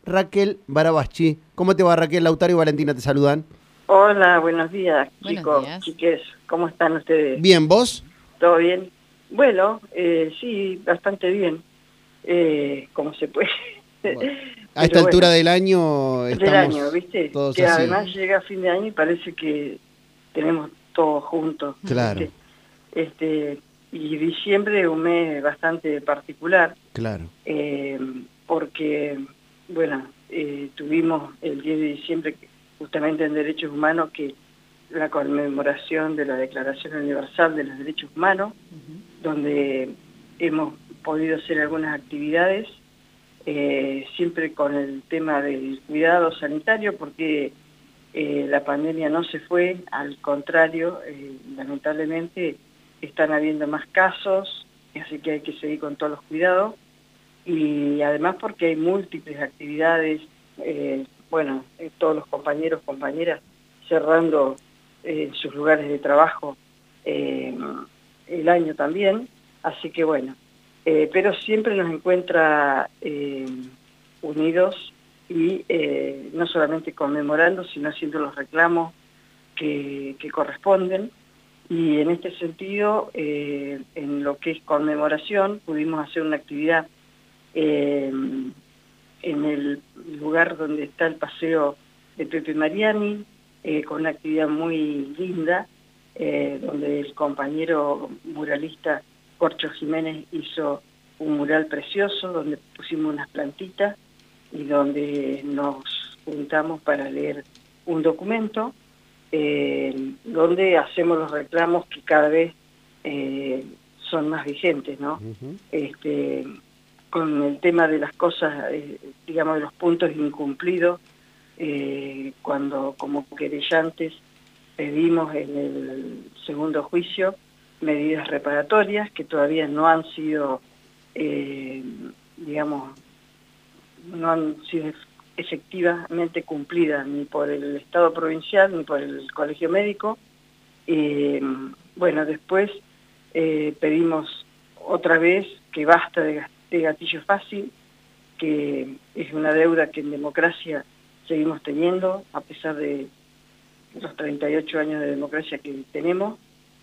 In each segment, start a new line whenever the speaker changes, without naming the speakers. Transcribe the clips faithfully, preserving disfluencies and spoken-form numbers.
Raquel Barabaschi. ¿Cómo te va, Raquel? Lautaro y Valentina te saludan.
Hola, buenos días,
Buenos
chicos,
días.
chiques, ¿cómo están ustedes?
Bien, ¿vos?
¿Todo bien? Bueno, eh, sí, bastante bien, eh, como se puede.
Bueno, a
Pero
esta altura
bueno,
del año
del año,
estamos
¿viste?
todos
Que
así.
además llega fin de año y parece que tenemos todo juntos,
Claro,
¿viste? Este, y diciembre es un mes bastante particular,
claro.
eh, porque, bueno, eh, tuvimos el diez de diciembre, justamente en Derechos Humanos, que la conmemoración de la Declaración Universal de los Derechos Humanos, uh-huh. donde hemos podido hacer algunas actividades, eh, siempre con el tema del cuidado sanitario, porque eh, la pandemia no se fue, al contrario, eh, lamentablemente están habiendo más casos, así que hay que seguir con todos los cuidados, y además porque hay múltiples actividades, eh, bueno, eh, todos los compañeros, compañeras, cerrando en eh, sus lugares de trabajo eh, el año también, así que bueno, eh, pero siempre nos encuentra eh, unidos y eh, no solamente conmemorando, sino haciendo los reclamos que, que corresponden, y en este sentido, eh, en lo que es conmemoración, pudimos hacer una actividad eh, en el lugar donde está el paseo de Pepe Mariani, eh, con una actividad muy linda, eh, donde el compañero muralista Corcho Jiménez hizo un mural precioso, donde pusimos unas plantitas y donde nos juntamos para leer un documento, eh, donde hacemos los reclamos que cada vez eh, son más vigentes, ¿no? Uh-huh. Este, con el tema de las cosas, eh, digamos, de los puntos incumplidos, eh, cuando como querellantes pedimos en el segundo juicio medidas reparatorias que todavía no han sido, eh, digamos, no han sido efectivamente cumplidas ni por el Estado provincial ni por el Colegio Médico. Eh, bueno, después eh, pedimos otra vez que basta de, de gatillo fácil, que es una deuda que en democracia seguimos teniendo, a pesar de los treinta y ocho años de democracia que tenemos,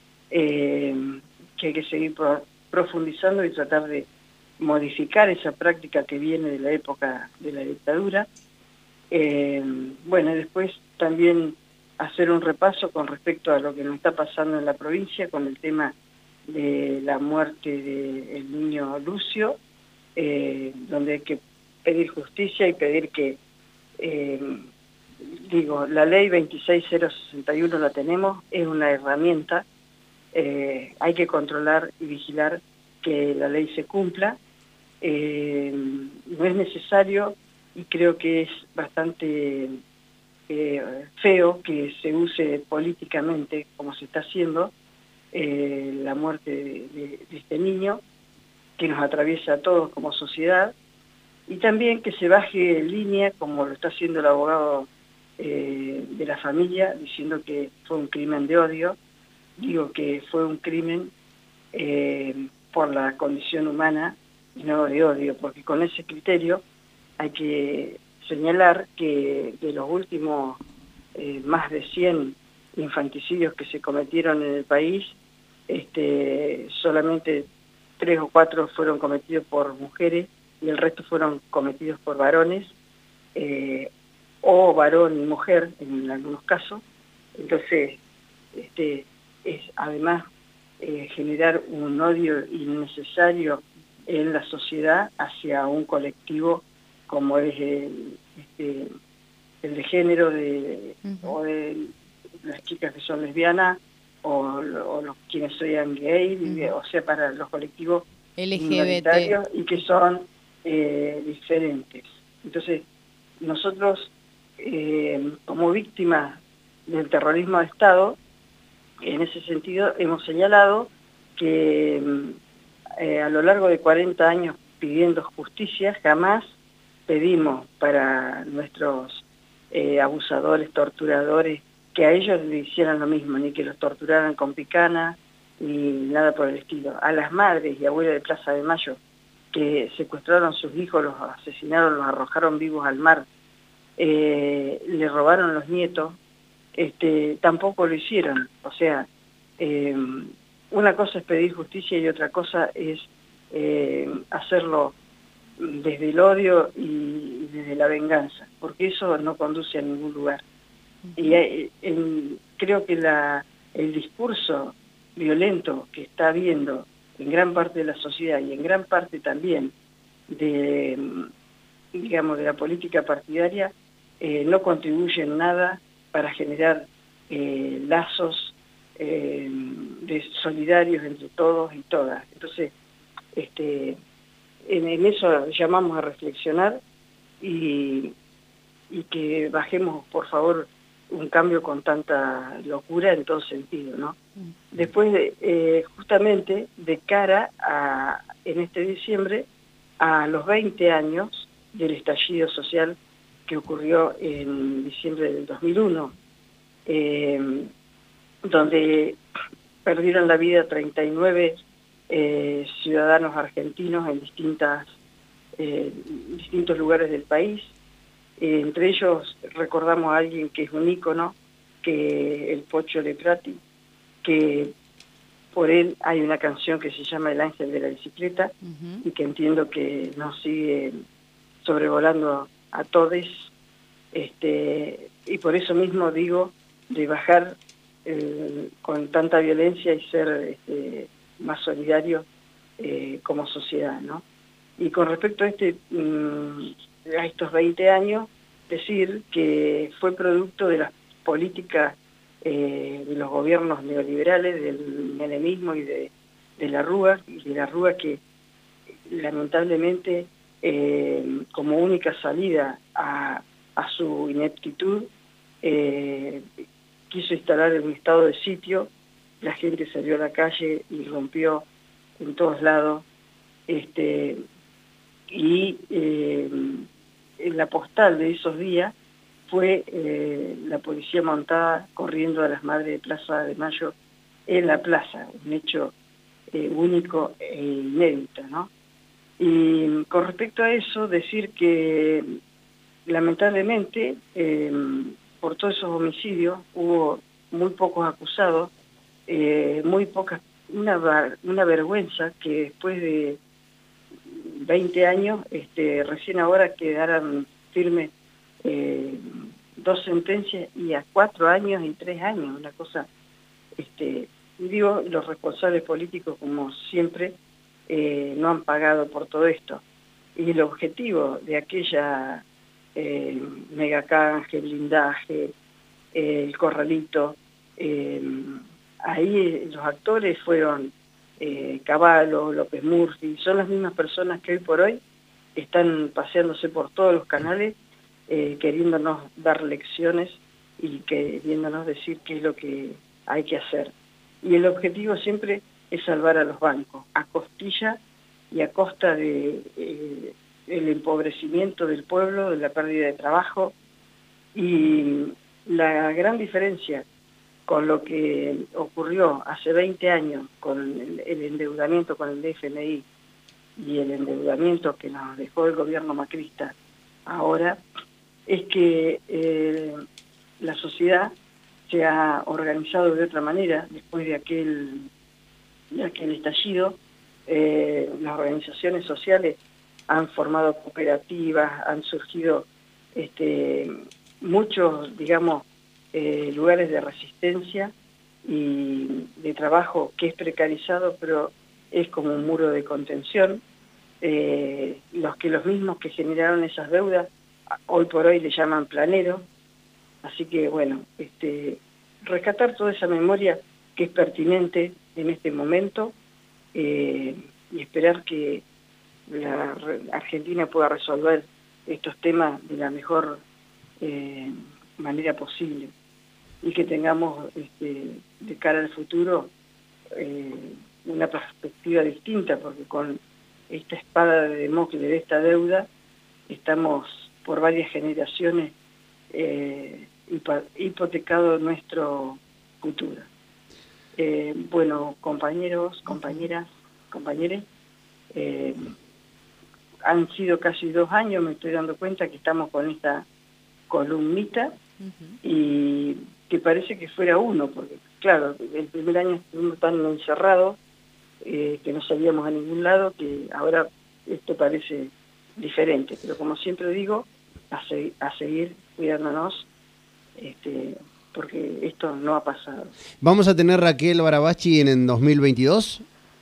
eh, que hay que seguir pro, profundizando y tratar de modificar esa práctica que viene de la época de la dictadura. Eh, bueno, y después también hacer un repaso con respecto a lo que nos está pasando en la provincia con el tema de la muerte del niño Lucio, eh, donde hay que pedir justicia y pedir que, eh, digo, la ley veintiséis mil sesenta y uno la tenemos, es una herramienta, eh, hay que controlar y vigilar que la ley se cumpla, eh, no es necesario y creo que es bastante eh, feo que se use políticamente, como se está haciendo, eh, la muerte de, de, de este niño, que nos atraviesa a todos como sociedad, y también que se baje en línea, como lo está haciendo el abogado eh, de la familia, diciendo que fue un crimen de odio. Digo que fue un crimen eh, por la condición humana y no de odio, porque con ese criterio hay que señalar que de los últimos eh, más de cien infanticidios que se cometieron en el país, este, solamente tres o cuatro fueron cometidos por mujeres y el resto fueron cometidos por varones, eh, o varón y mujer en algunos casos. Entonces, este, es además eh, generar un odio innecesario en la sociedad hacia un colectivo como es el, este, el de género de, uh-huh. o de las chicas que son lesbianas o, o los quienes sean gay, uh-huh. o sea, para los colectivos
L G B T
minoritarios y que son eh, diferentes. Entonces, nosotros eh, como víctimas del terrorismo de Estado, en ese sentido hemos señalado que eh, a lo largo de cuarenta años pidiendo justicia, jamás pedimos para nuestros eh, abusadores, torturadores, que a ellos le hicieran lo mismo, ni que los torturaran con picana, ni nada por el estilo. A las madres y abuelas de Plaza de Mayo, que secuestraron a sus hijos, los asesinaron, los arrojaron vivos al mar, eh, le robaron los nietos, este, tampoco lo hicieron. O sea, eh, una cosa es pedir justicia y otra cosa es eh, hacerlo desde el odio y desde la venganza, porque eso no conduce a ningún lugar. Y hay, en, creo que la, el discurso violento que está habiendo en gran parte de la sociedad y en gran parte también de, digamos, de la política partidaria, eh, no contribuye en nada para generar eh, lazos eh, de solidarios entre todos y todas. Entonces, este, en, en eso llamamos a reflexionar y, y que bajemos, por favor, un cambio con tanta locura en todo sentido, ¿no? Después, de, eh, justamente, de cara a, en este diciembre, a los veinte años del estallido social que ocurrió en diciembre del dos mil uno, eh, donde perdieron la vida treinta y nueve eh, ciudadanos argentinos en distintas, eh, distintos lugares del país. Eh, entre ellos recordamos a alguien que es un ícono, que el Pocho Leprati, que por él hay una canción que se llama El Ángel de la Bicicleta, uh-huh. y que entiendo que nos sigue sobrevolando a todos, este, y por eso mismo digo de bajar eh, con tanta violencia y ser este, más solidarios eh, como sociedad, ¿no? Y con respecto a este mmm, a estos veinte años, decir que fue producto de las políticas eh, de los gobiernos neoliberales, del menemismo y de, de la Rúa, y de la Rúa que lamentablemente eh, como única salida a, a su ineptitud eh, quiso instalar un estado de sitio, la gente salió a la calle y rompió en todos lados, este, y eh, en la postal de esos días fue eh, la policía montada corriendo a las madres de Plaza de Mayo en la plaza, un hecho eh, único e inédito, ¿no? Y con respecto a eso, decir que lamentablemente eh, por todos esos homicidios hubo muy pocos acusados, eh, muy pocas, una, una vergüenza que después de veinte años, este, recién ahora quedaran firmes eh, dos sentencias y a cuatro años y tres años, una cosa, este, digo, los responsables políticos como siempre eh, no han pagado por todo esto. Y el objetivo de aquella eh, megacanje, blindaje, eh, el corralito, eh, ahí los actores fueron Eh, Cavallo, López Murphy, son las mismas personas que hoy por hoy están paseándose por todos los canales eh, queriéndonos dar lecciones y queriéndonos decir qué es lo que hay que hacer. Y el objetivo siempre es salvar a los bancos, a costilla y a costa de eh, el empobrecimiento del pueblo, de la pérdida de trabajo, y la gran diferencia con lo que ocurrió hace veinte años con el, el endeudamiento con el D F M I y el endeudamiento que nos dejó el gobierno macrista ahora, es que eh, la sociedad se ha organizado de otra manera después de aquel, de aquel estallido. Eh, las organizaciones sociales han formado cooperativas, han surgido este, muchos, digamos, Eh, lugares de resistencia y de trabajo que es precarizado, pero es como un muro de contención. Eh, los que los mismos que generaron esas deudas, hoy por hoy le llaman planeros. Así que, bueno, este, rescatar toda esa memoria que es pertinente en este momento eh, y esperar que la Argentina pueda resolver estos temas de la mejor eh, manera posible, y que tengamos este, de cara al futuro eh, una perspectiva distinta, porque con esta espada de Damocles de esta deuda estamos por varias generaciones eh, hipotecado nuestro futuro. Eh, bueno, compañeros, compañeras, compañeros, eh, han sido casi dos años, me estoy dando cuenta que estamos con esta columnita uh-huh. y que parece que fuera uno, porque claro, el primer año estuvimos tan encerrados eh, que no salíamos a ningún lado, que ahora esto parece diferente, pero como siempre digo, a, se a seguir cuidándonos, este, porque esto no ha pasado.
¿Vamos a tener Raquel Barabachi en el dos mil veintidós?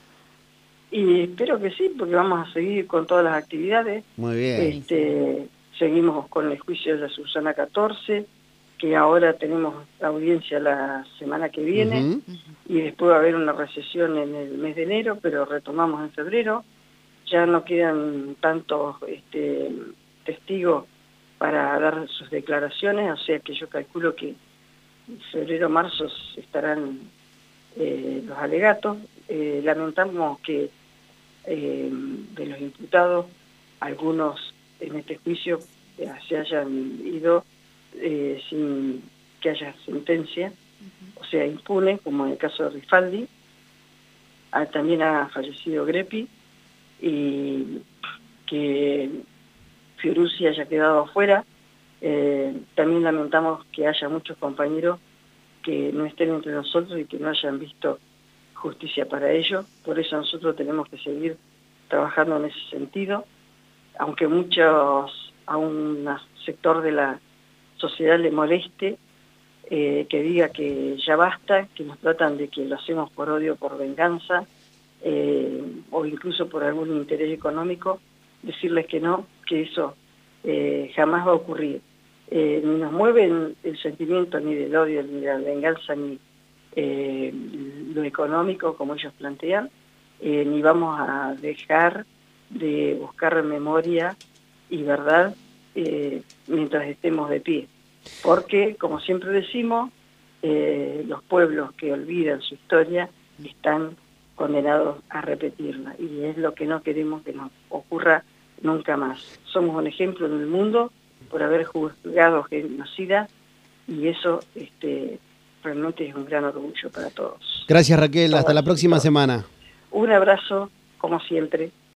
Y espero que sí, porque vamos a seguir con todas las actividades.
Muy bien.
Este, seguimos con el juicio de la Susana catorce, que ahora tenemos audiencia la semana que viene, uh-huh. y después va a haber una recesión en el mes de enero, pero retomamos en febrero. Ya no quedan tantos este, testigos para dar sus declaraciones, o sea que yo calculo que en febrero o marzo estarán eh, los alegatos. Eh, lamentamos que eh, de los imputados, algunos en este juicio eh, se hayan ido eh, sin que haya sentencia, uh-huh. o sea, impune, como en el caso de Rifaldi. Ah, también ha fallecido Greppi, y que Fiorucci haya quedado afuera. Eh, también lamentamos que haya muchos compañeros que no estén entre nosotros y que no hayan visto justicia para ello. Por eso nosotros tenemos que seguir trabajando en ese sentido, aunque muchos, a un sector de la sociedad le moleste, eh, que diga que ya basta, que nos tratan de que lo hacemos por odio, por venganza, eh, o incluso por algún interés económico, decirles que no, que eso eh, jamás va a ocurrir. Eh, ni nos mueven el sentimiento ni del odio, ni de la venganza, ni eh, lo económico, como ellos plantean, eh, ni vamos a dejar de buscar memoria y verdad eh, mientras estemos de pie. Porque, como siempre decimos, eh, los pueblos que olvidan su historia están condenados a repetirla, y es lo que no queremos que nos ocurra nunca más. Somos un ejemplo en el mundo por haber juzgado genocida, y eso este, realmente es un gran orgullo para todos.
Gracias, Raquel, hasta la próxima semana.
Un abrazo, como siempre.